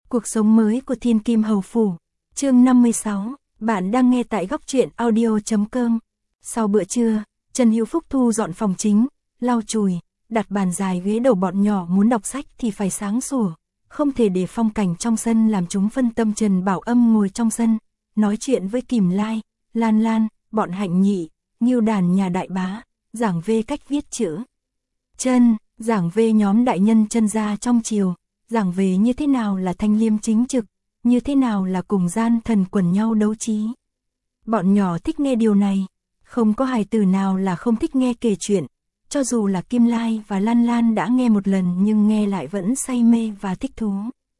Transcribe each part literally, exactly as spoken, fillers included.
Cuộc sống mới của Thiên Kim Hầu Phủ. Chương năm mươi sáu, bạn đang nghe tại góc truyện audio chấm com. Sau bữa trưa, Trần Hữu Phúc thu dọn phòng chính, lau chùi, đặt bàn dài ghế đầu bọn nhỏ muốn đọc sách thì phải sáng sủa, không thể để phong cảnh trong sân làm chúng phân tâm. Trần Bảo Âm ngồi trong sân, nói chuyện với Kìm Lai, Lan Lan, bọn Hạnh Nhị, Ngưu Đàn nhà đại bá, giảng về cách viết chữ chân, giảng về nhóm đại nhân Chân gia trong triều, giảng về như thế nào là thanh liêm chính trực, như thế nào là cùng gian thần quần nhau đấu trí. Bọn nhỏ thích nghe điều này, không có hài tử nào là không thích nghe kể chuyện, cho dù là Kim Lai và Lan Lan đã nghe một lần nhưng nghe lại vẫn say mê và thích thú.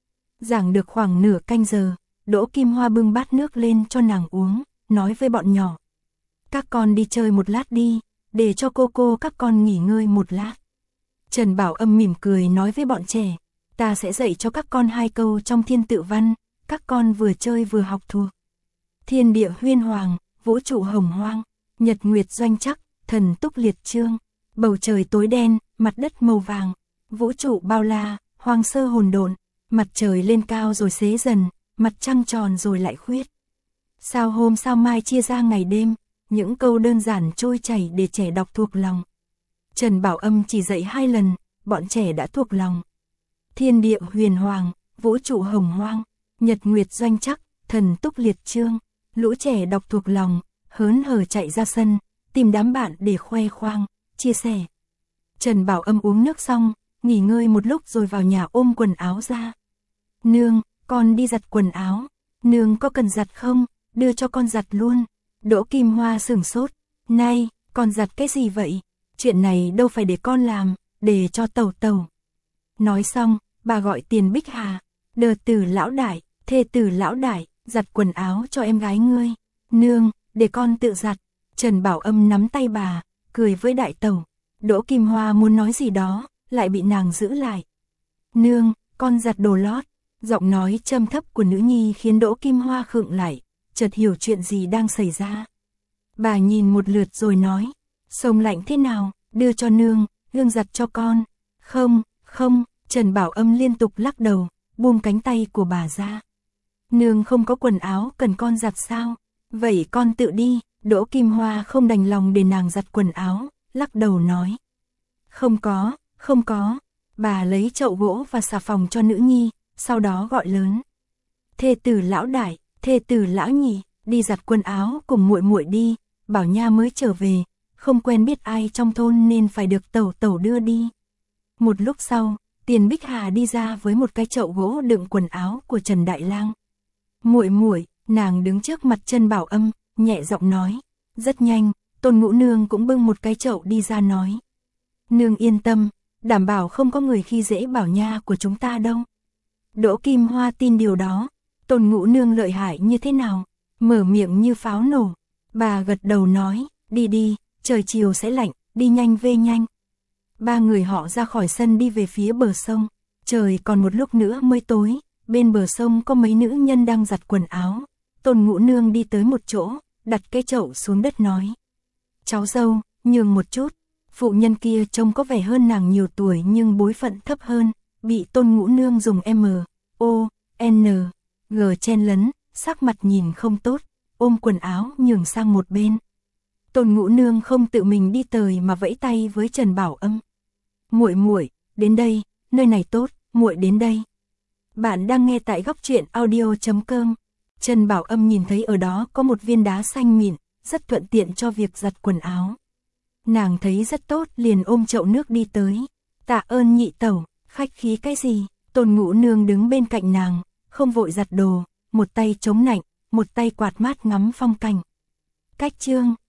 Giảng được khoảng nửa canh giờ, Đỗ Kim Hoa bưng bát nước lên cho nàng uống, nói với bọn nhỏ: các con đi chơi một lát đi, để cho cô cô các con nghỉ ngơi một lát. Trần Bảo Âm mỉm cười nói với bọn trẻ: ta sẽ dạy cho các con hai câu trong thiên tự văn, các con vừa chơi vừa học thuộc. Thiên địa huyên hoàng, vũ trụ hồng hoang, nhật nguyệt doanh chắc, thần túc liệt trương, bầu trời tối đen, mặt đất màu vàng, vũ trụ bao la, hoang sơ hồn độn, mặt trời lên cao rồi xế dần, mặt trăng tròn rồi lại khuyết. Sao hôm sao mai chia ra ngày đêm, những câu đơn giản trôi chảy để trẻ đọc thuộc lòng. Trần Bảo Âm chỉ dạy hai lần, bọn trẻ đã thuộc lòng. Thiên địa huyền hoàng, vũ trụ hồng hoang, nhật nguyệt doanh chắc, thần túc liệt trương, lũ trẻ đọc thuộc lòng, hớn hở chạy ra sân, tìm đám bạn để khoe khoang, chia sẻ. Trần Bảo Âm uống nước xong, nghỉ ngơi một lúc rồi vào nhà ôm quần áo ra. Nương, con đi giặt quần áo. Nương có cần giặt không? Đưa cho con giặt luôn. Đỗ Kim Hoa sửng sốt. Này, con giặt cái gì vậy? Chuyện này đâu phải để con làm, để cho Tẩu Tẩu. Nói xong, bà gọi Tiền Bích Hà. Đờ tử lão đại, thê tử lão đại, giặt quần áo cho em gái ngươi. Nương, để con tự giặt. Trần Bảo Âm nắm tay bà, cười với đại tẩu. Đỗ Kim Hoa muốn nói gì đó, lại bị nàng giữ lại. Nương, con giặt đồ lót. Giọng nói trầm thấp của nữ nhi khiến Đỗ Kim Hoa khựng lại, chợt hiểu chuyện gì đang xảy ra. Bà nhìn một lượt rồi nói: sông lạnh thế nào, đưa cho nương, gương giặt cho con. Không, không, Trần Bảo Âm liên tục lắc đầu, buông cánh tay của bà ra. Nương không có quần áo cần con giặt sao? Vậy con tự đi. Đỗ Kim Hoa không đành lòng để nàng giặt quần áo, lắc đầu nói: không có, không có. Bà lấy chậu gỗ và xà phòng cho nữ nhi, sau đó gọi lớn: thê tử lão đại, thê tử lão nhị, đi giặt quần áo cùng muội muội đi. Bảo Nha mới trở về, không quen biết ai trong thôn nên phải được Tẩu Tẩu đưa đi. Một lúc sau, Tiền Bích Hà đi ra với một cái chậu gỗ đựng quần áo của Trần Đại Lang. Muội muội, nàng đứng trước mặt Trần Bảo Âm, nhẹ giọng nói. Rất nhanh, Tôn Ngũ Nương cũng bưng một cái chậu đi ra nói: nương yên tâm, đảm bảo không có người khi dễ Bảo Nha của chúng ta đâu. Đỗ Kim Hoa tin điều đó. Tôn Ngũ Nương lợi hại như thế nào? Mở miệng như pháo nổ. Bà gật đầu nói: đi đi, trời chiều sẽ lạnh, đi nhanh về nhanh. Ba người họ ra khỏi sân đi về phía bờ sông. Trời còn một lúc nữa mới tối, bên bờ sông có mấy nữ nhân đang giặt quần áo. Tôn Ngũ Nương đi tới một chỗ, đặt cái chậu xuống đất nói: cháu dâu, nhường một chút. Phụ nhân kia trông có vẻ hơn nàng nhiều tuổi nhưng bối phận thấp hơn, bị Tôn Ngũ Nương dùng M, O, N, G chen lấn, sắc mặt nhìn không tốt, ôm quần áo nhường sang một bên. Tôn Ngũ Nương không tự mình đi tới mà vẫy tay với Trần Bảo Âm: muội muội, đến đây, nơi này tốt, muội đến đây. Bạn đang nghe tại góc truyện audio chấm com. Trần Bảo Âm nhìn thấy ở đó có một viên đá xanh mịn, rất thuận tiện cho việc giặt quần áo. Nàng thấy rất tốt liền ôm chậu nước đi tới. Tạ ơn nhị tẩu, khách khí cái gì? Tôn Ngũ Nương đứng bên cạnh nàng, không vội giặt đồ, một tay chống nạnh, một tay quạt mát ngắm phong cảnh. Cách chương